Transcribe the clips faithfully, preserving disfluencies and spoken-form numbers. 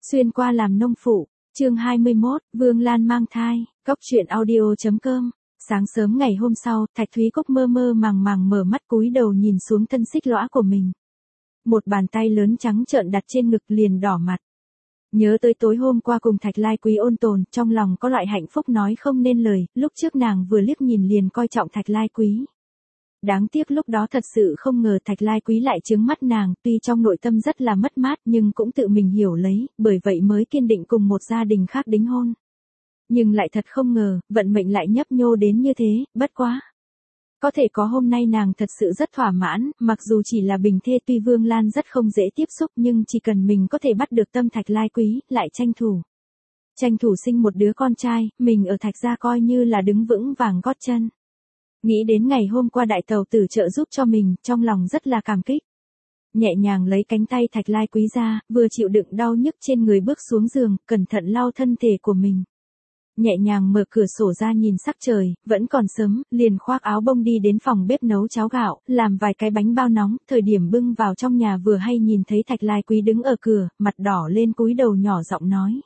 Xuyên qua làm nông phụ, chương hai mươi mốt, Vương Lan mang thai, cốc truyện audio.com. Sáng sớm ngày hôm sau, Thạch Thúy Cúc mơ mơ màng màng mở mắt cúi đầu nhìn xuống thân xích lõa của mình. Một bàn tay lớn trắng trợn đặt trên ngực liền đỏ mặt. Nhớ tới tối hôm qua cùng Thạch Lai Quý ôn tồn, trong lòng có loại hạnh phúc nói không nên lời, lúc trước nàng vừa liếc nhìn liền coi trọng Thạch Lai Quý. Đáng tiếc lúc đó thật sự không ngờ Thạch Lai Quý lại trướng mắt nàng, tuy trong nội tâm rất là mất mát nhưng cũng tự mình hiểu lấy, bởi vậy mới kiên định cùng một gia đình khác đính hôn. Nhưng lại thật không ngờ, vận mệnh lại nhấp nhô đến như thế, bất quá. Có thể có hôm nay nàng thật sự rất thỏa mãn, mặc dù chỉ là bình thê tuy Vương Lan rất không dễ tiếp xúc nhưng chỉ cần mình có thể bắt được tâm Thạch Lai Quý, lại tranh thủ. Tranh thủ sinh một đứa con trai, mình ở Thạch gia coi như là đứng vững vàng gót chân. Nghĩ đến ngày hôm qua đại tàu tử trợ giúp cho mình, trong lòng rất là cảm kích. Nhẹ nhàng lấy cánh tay Thạch Lai Quý ra, vừa chịu đựng đau nhức trên người bước xuống giường, cẩn thận lau thân thể của mình. Nhẹ nhàng mở cửa sổ ra nhìn sắc trời, vẫn còn sớm, liền khoác áo bông đi đến phòng bếp nấu cháo gạo, làm vài cái bánh bao nóng, thời điểm bưng vào trong nhà vừa hay nhìn thấy Thạch Lai Quý đứng ở cửa, mặt đỏ lên cúi đầu nhỏ giọng nói.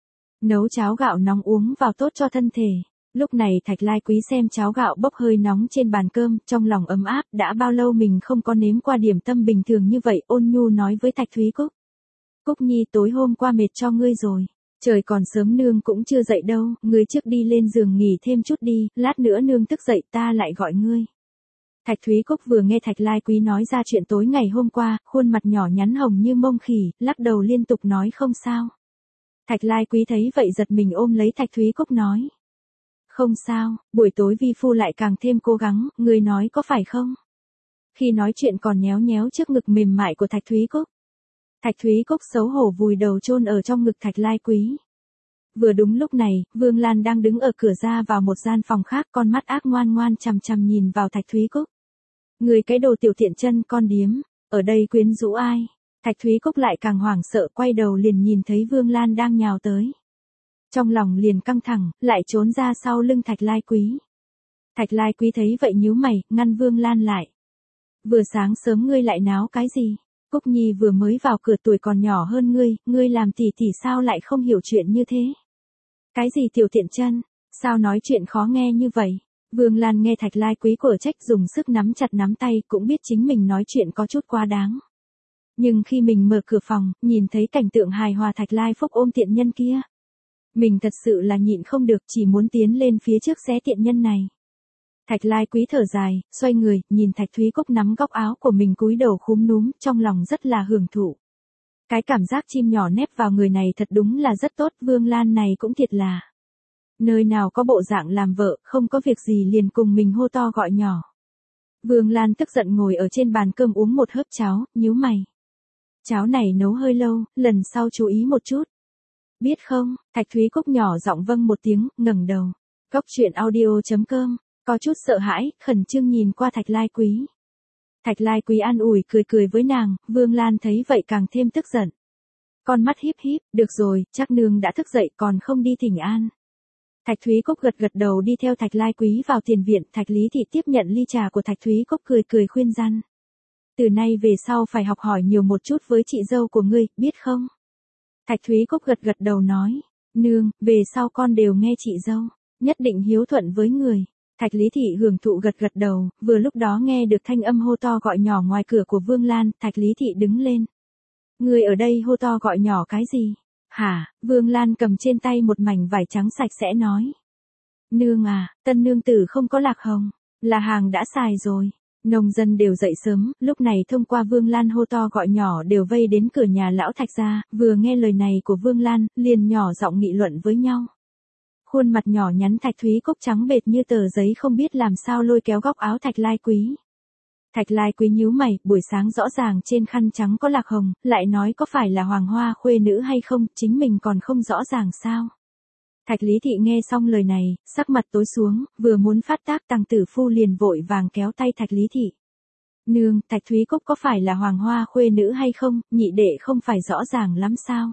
Nấu cháo gạo nóng uống vào tốt cho thân thể. Lúc này Thạch Lai Quý xem cháo gạo bốc hơi nóng trên bàn cơm, trong lòng ấm áp, đã bao lâu mình không có nếm qua điểm tâm bình thường như vậy, ôn nhu nói với Thạch Thúy Cúc. Cúc Nhi tối hôm qua mệt cho ngươi rồi. Trời còn sớm nương cũng chưa dậy đâu, ngươi trước đi lên giường nghỉ thêm chút đi, lát nữa nương thức dậy ta lại gọi ngươi. Thạch Thúy Cúc vừa nghe Thạch Lai Quý nói ra chuyện tối ngày hôm qua, khuôn mặt nhỏ nhắn hồng như mông khỉ, lắc đầu liên tục nói không sao. Thạch Lai Quý thấy vậy giật mình ôm lấy Thạch Thúy Cúc nói. Không sao, buổi tối vi phu lại càng thêm cố gắng, ngươi nói có phải không? Khi nói chuyện còn nhéo nhéo trước ngực mềm mại của Thạch Thúy Cúc. Thạch Thúy Cúc xấu hổ vùi đầu chôn ở trong ngực Thạch Lai Quý. Vừa đúng lúc này, Vương Lan đang đứng ở cửa ra vào một gian phòng khác, con mắt ác ngoan ngoan chằm chằm nhìn vào Thạch Thúy Cúc. Người cái đồ tiểu tiện chân con điếm, ở đây quyến rũ ai? Thạch Thúy Cúc lại càng hoảng sợ, quay đầu liền nhìn thấy Vương Lan đang nhào tới. Trong lòng liền căng thẳng, lại trốn ra sau lưng Thạch Lai Quý. Thạch Lai Quý thấy vậy nhíu mày, ngăn Vương Lan lại. Vừa sáng sớm ngươi lại náo cái gì? Cúc Nhi vừa mới vào cửa tuổi còn nhỏ hơn ngươi, ngươi làm tỷ tỷ sao lại không hiểu chuyện như thế? Cái gì tiểu tiện chân? Sao nói chuyện khó nghe như vậy? Vương Lan nghe Thạch Lai Quý của trách dùng sức nắm chặt nắm tay, cũng biết chính mình nói chuyện có chút quá đáng. Nhưng khi mình mở cửa phòng, nhìn thấy cảnh tượng hài hòa Thạch Lai Phúc ôm tiện nhân kia. Mình thật sự là nhịn không được, chỉ muốn tiến lên phía trước xé tiện nhân này. Thạch Lai Quý thở dài, xoay người, nhìn Thạch Thúy Cúc nắm góc áo của mình cúi đầu khúm núm, trong lòng rất là hưởng thụ. Cái cảm giác chim nhỏ nép vào người này thật đúng là rất tốt, Vương Lan này cũng thiệt là. Nơi nào có bộ dạng làm vợ, không có việc gì liền cùng mình hô to gọi nhỏ. Vương Lan tức giận ngồi ở trên bàn cơm uống một hớp cháo, nhíu mày. Cháo này nấu hơi lâu, lần sau chú ý một chút. Biết không? Thạch Thúy Cúc nhỏ giọng vâng một tiếng, ngẩng đầu. Cốc truyện audio.com, có chút sợ hãi, khẩn trương nhìn qua Thạch Lai Quý. Thạch Lai Quý an ủi cười cười với nàng, Vương Lan thấy vậy càng thêm tức giận. Con mắt híp híp, được rồi, chắc nương đã thức dậy còn không đi thỉnh an. Thạch Thúy Cúc gật gật đầu đi theo Thạch Lai Quý vào tiền viện, Thạch Lý Thị tiếp nhận ly trà của Thạch Thúy Cúc cười cười khuyên răn. Từ nay về sau phải học hỏi nhiều một chút với chị dâu của ngươi, biết không? Thạch Thúy Cúc gật gật đầu nói, nương, về sau con đều nghe chị dâu, nhất định hiếu thuận với người. Thạch Lý Thị hưởng thụ gật gật đầu, vừa lúc đó nghe được thanh âm hô to gọi nhỏ ngoài cửa của Vương Lan, Thạch Lý Thị đứng lên. Người ở đây hô to gọi nhỏ cái gì? Hả? Vương Lan cầm trên tay một mảnh vải trắng sạch sẽ nói. Nương à, tân nương tử không có lạc hồng, là hàng đã xài rồi. Nông dân đều dậy sớm, lúc này thông qua Vương Lan hô to gọi nhỏ đều vây đến cửa nhà lão Thạch gia, vừa nghe lời này của Vương Lan, liền nhỏ giọng nghị luận với nhau. Khuôn mặt nhỏ nhắn Thạch Thúy Cúc trắng bệt như tờ giấy không biết làm sao lôi kéo góc áo Thạch Lai Quý. Thạch Lai Quý nhíu mày, buổi sáng rõ ràng trên khăn trắng có lạc hồng, lại nói có phải là hoàng hoa khuê nữ hay không, chính mình còn không rõ ràng sao. Thạch Lý Thị nghe xong lời này, sắc mặt tối xuống, vừa muốn phát tác Tằng Tử Phu liền vội vàng kéo tay Thạch Lý Thị. Nương, Thạch Thúy Cúc có phải là hoàng hoa khuê nữ hay không, nhị đệ không phải rõ ràng lắm sao?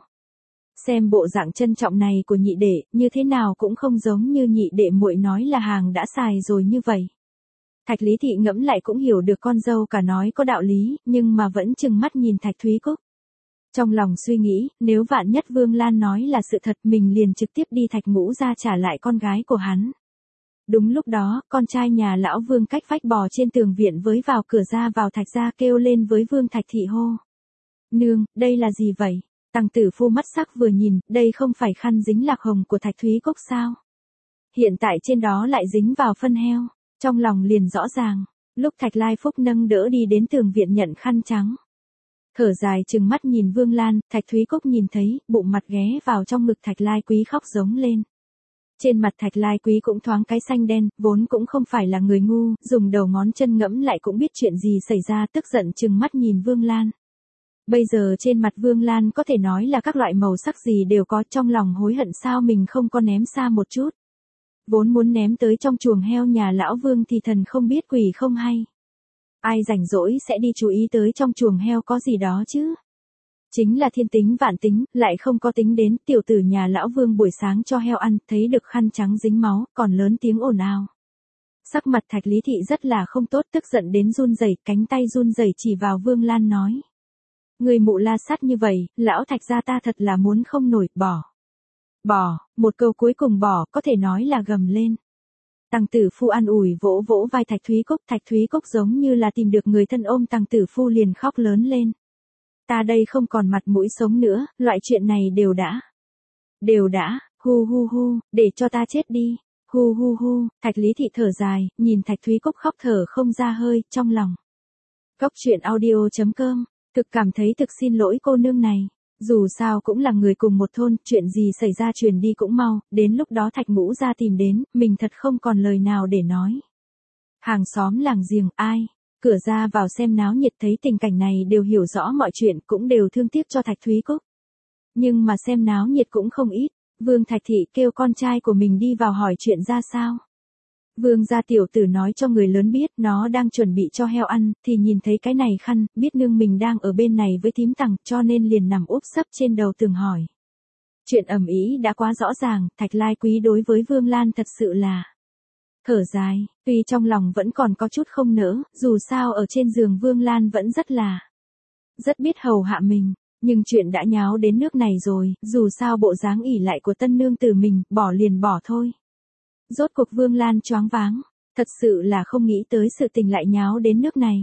Xem bộ dạng trân trọng này của nhị đệ, như thế nào cũng không giống như nhị đệ muội nói là hàng đã xài rồi như vậy. Thạch Lý Thị ngẫm lại cũng hiểu được con dâu cả nói có đạo lý, nhưng mà vẫn trừng mắt nhìn Thạch Thúy Cúc. Trong lòng suy nghĩ, nếu vạn nhất Vương Lan nói là sự thật mình liền trực tiếp đi Thạch Ngũ ra trả lại con gái của hắn. Đúng lúc đó, con trai nhà lão Vương cách vách bò trên tường viện với vào cửa ra vào Thạch gia kêu lên với Vương Thạch Thị hô. Nương, đây là gì vậy? Tăng tử phu mắt sắc vừa nhìn, đây không phải khăn dính lạc hồng của Thạch Thúy Cốc sao? Hiện tại trên đó lại dính vào phân heo, trong lòng liền rõ ràng, lúc Thạch Lai Phúc nâng đỡ đi đến tường viện nhận khăn trắng. Thở dài trừng mắt nhìn Vương Lan, Thạch Thúy Cốc nhìn thấy, bụng mặt ghé vào trong ngực Thạch Lai Quý khóc giống lên. Trên mặt Thạch Lai Quý cũng thoáng cái xanh đen, vốn cũng không phải là người ngu, dùng đầu ngón chân ngẫm lại cũng biết chuyện gì xảy ra, tức giận trừng mắt nhìn Vương Lan. Bây giờ trên mặt Vương Lan có thể nói là các loại màu sắc gì đều có, trong lòng hối hận sao mình không có ném xa một chút. Vốn muốn ném tới trong chuồng heo nhà lão Vương thì thần không biết quỷ không hay. Ai rảnh rỗi sẽ đi chú ý tới trong chuồng heo có gì đó chứ. Chính là thiên tính vạn tính, lại không có tính đến tiểu tử nhà lão Vương buổi sáng cho heo ăn, thấy được khăn trắng dính máu, còn lớn tiếng ồn ào. Sắc mặt Thạch Lý Thị rất là không tốt, tức giận đến run rẩy, cánh tay run rẩy chỉ vào Vương Lan nói. Người mụ la sát như vậy, lão Thạch gia ta thật là muốn không nổi, bỏ. Bỏ, một câu cuối cùng bỏ, có thể nói là gầm lên. Tăng tử phu an ủi vỗ vỗ vai Thạch Thúy Cốc, Thạch Thúy Cốc giống như là tìm được người thân ôm tăng tử phu liền khóc lớn lên. Ta đây không còn mặt mũi sống nữa, loại chuyện này đều đã. Đều đã, hu hu hu, để cho ta chết đi, hu hu hu, Thạch Lý Thị thở dài, nhìn Thạch Thúy Cốc khóc thở không ra hơi, trong lòng. Cốc truyện audio chấm com, thực cảm thấy thực xin lỗi cô nương này. Dù sao cũng là người cùng một thôn, chuyện gì xảy ra truyền đi cũng mau, đến lúc đó Thạch Ngũ ra tìm đến, mình thật không còn lời nào để nói. Hàng xóm làng giềng, ai? Cửa ra vào xem náo nhiệt thấy tình cảnh này đều hiểu rõ mọi chuyện, cũng đều thương tiếc cho Thạch Thúy Cốc. Nhưng mà xem náo nhiệt cũng không ít, Vương Thạch Thị kêu con trai của mình đi vào hỏi chuyện ra sao. Vương gia tiểu tử nói cho người lớn biết nó đang chuẩn bị cho heo ăn, thì nhìn thấy cái này khăn, biết nương mình đang ở bên này với thím Tằng, cho nên liền nằm úp sấp trên đầu tường hỏi. Chuyện ầm ĩ đã quá rõ ràng, Thạch Lai Quý đối với Vương Lan thật sự là thở dài, tuy trong lòng vẫn còn có chút không nỡ, dù sao ở trên giường Vương Lan vẫn rất là rất biết hầu hạ mình, nhưng chuyện đã nháo đến nước này rồi, dù sao bộ dáng ỷ lại của tân nương tử mình, bỏ liền bỏ thôi. Rốt cuộc Vương Lan choáng váng, thật sự là không nghĩ tới sự tình lại nháo đến nước này.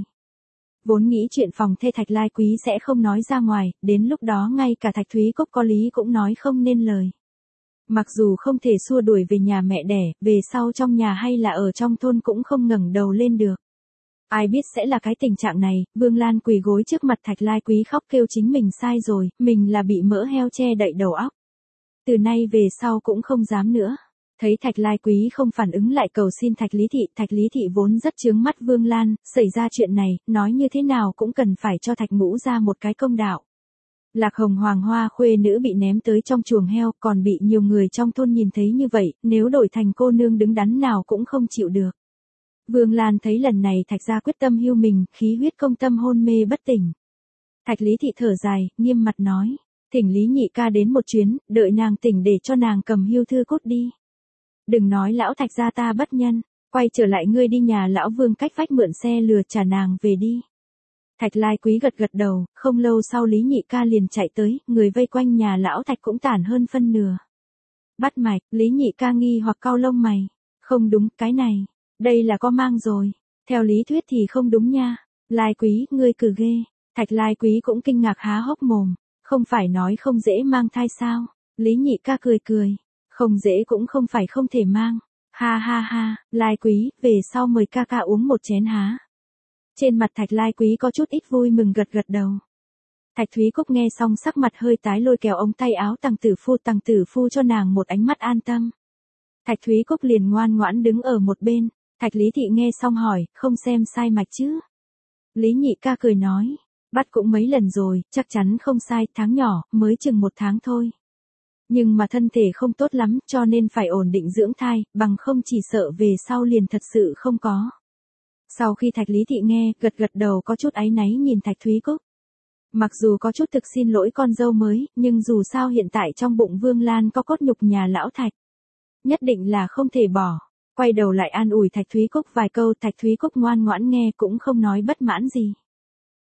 Vốn nghĩ chuyện phòng thê Thạch Lai Quý sẽ không nói ra ngoài, đến lúc đó ngay cả Thạch Thúy Cốc có lý cũng nói không nên lời. Mặc dù không thể xua đuổi về nhà mẹ đẻ, về sau trong nhà hay là ở trong thôn cũng không ngẩng đầu lên được. Ai biết sẽ là cái tình trạng này, Vương Lan quỳ gối trước mặt Thạch Lai Quý khóc kêu chính mình sai rồi, mình là bị mỡ heo che đậy đầu óc. Từ nay về sau cũng không dám nữa. Thấy Thạch Lai Quý không phản ứng lại cầu xin Thạch Lý Thị, Thạch Lý Thị vốn rất chướng mắt Vương Lan, xảy ra chuyện này, nói như thế nào cũng cần phải cho Thạch Ngũ ra một cái công đạo. Lạc Hồng Hoàng Hoa khuê nữ bị ném tới trong chuồng heo, còn bị nhiều người trong thôn nhìn thấy như vậy, nếu đổi thành cô nương đứng đắn nào cũng không chịu được. Vương Lan thấy lần này Thạch gia quyết tâm hưu mình, khí huyết công tâm hôn mê bất tỉnh. Thạch Lý Thị thở dài, nghiêm mặt nói, thỉnh Lý nhị ca đến một chuyến, đợi nàng tỉnh để cho nàng cầm hưu thư cốt đi. Đừng nói lão Thạch gia ta bất nhân, quay trở lại ngươi đi nhà lão Vương cách vách mượn xe lừa trả nàng về đi. Thạch Lai Quý gật gật đầu, không lâu sau Lý nhị ca liền chạy tới, người vây quanh nhà lão Thạch cũng tản hơn phân nửa. Bắt mạch, Lý nhị ca nghi hoặc cau lông mày, không đúng, cái này, đây là có mang rồi, theo lý thuyết thì không đúng nha. Lai Quý, ngươi cừ ghê. Thạch Lai Quý cũng kinh ngạc há hốc mồm, không phải nói không dễ mang thai sao? Lý nhị ca cười cười. Không dễ cũng không phải không thể mang. Ha ha ha, Lai Quý, về sau mời ca ca uống một chén há. Trên mặt Thạch Lai Quý có chút ít vui mừng gật gật đầu. Thạch Thúy Cốc nghe xong sắc mặt hơi tái lôi kéo ống tay áo Tằng Tử Phu, Tằng Tử Phu cho nàng một ánh mắt an tâm. Thạch Thúy Cốc liền ngoan ngoãn đứng ở một bên. Thạch Lý Thị nghe xong hỏi, không xem sai mạch chứ? Lý nhị ca cười nói, bắt cũng mấy lần rồi, chắc chắn không sai, tháng nhỏ, mới chừng một tháng thôi. Nhưng mà thân thể không tốt lắm, cho nên phải ổn định dưỡng thai, bằng không chỉ sợ về sau liền thật sự không có. Sau khi Thạch Lý Thị nghe, gật gật đầu có chút áy náy nhìn Thạch Thúy Cốc. Mặc dù có chút thực xin lỗi con dâu mới, nhưng dù sao hiện tại trong bụng Vương Lan có cốt nhục nhà lão Thạch. Nhất định là không thể bỏ. Quay đầu lại an ủi Thạch Thúy Cốc vài câu, Thạch Thúy Cốc ngoan ngoãn nghe cũng không nói bất mãn gì.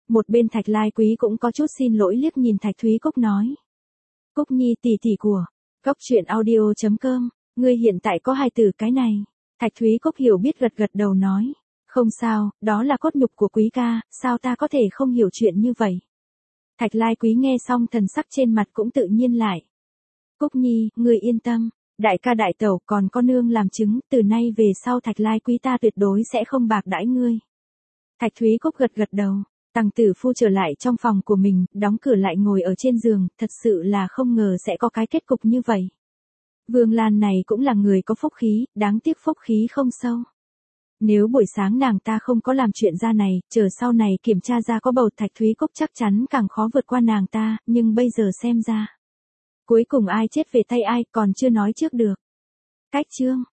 Một bên Thạch Lai Quý cũng có chút xin lỗi liếc nhìn Thạch Thúy Cúc nói. Cúc Nhi tỷ tỷ của, cốc truyện audio chấm com, ngươi hiện tại có hai từ cái này. Thạch Thúy Cúc hiểu biết gật gật đầu nói. Không sao, đó là cốt nhục của Quý ca, sao ta có thể không hiểu chuyện như vậy. Thạch Lai Quý nghe xong thần sắc trên mặt cũng tự nhiên lại. Cúc Nhi, ngươi yên tâm, đại ca đại tẩu còn có nương làm chứng, từ nay về sau Thạch Lai Quý ta tuyệt đối sẽ không bạc đãi ngươi. Thạch Thúy Cúc gật gật đầu, Tằng Tử Phu trở lại trong phòng của mình, đóng cửa lại ngồi ở trên giường, thật sự là không ngờ sẽ có cái kết cục như vậy. Vương Lan này cũng là người có phúc khí, đáng tiếc phúc khí không sâu. Nếu buổi sáng nàng ta không có làm chuyện ra này, chờ sau này kiểm tra ra có bầu Thạch Thúy Cúc chắc chắn càng khó vượt qua nàng ta, nhưng bây giờ xem ra. Cuối cùng ai chết về tay ai còn chưa nói trước được. Cách chương.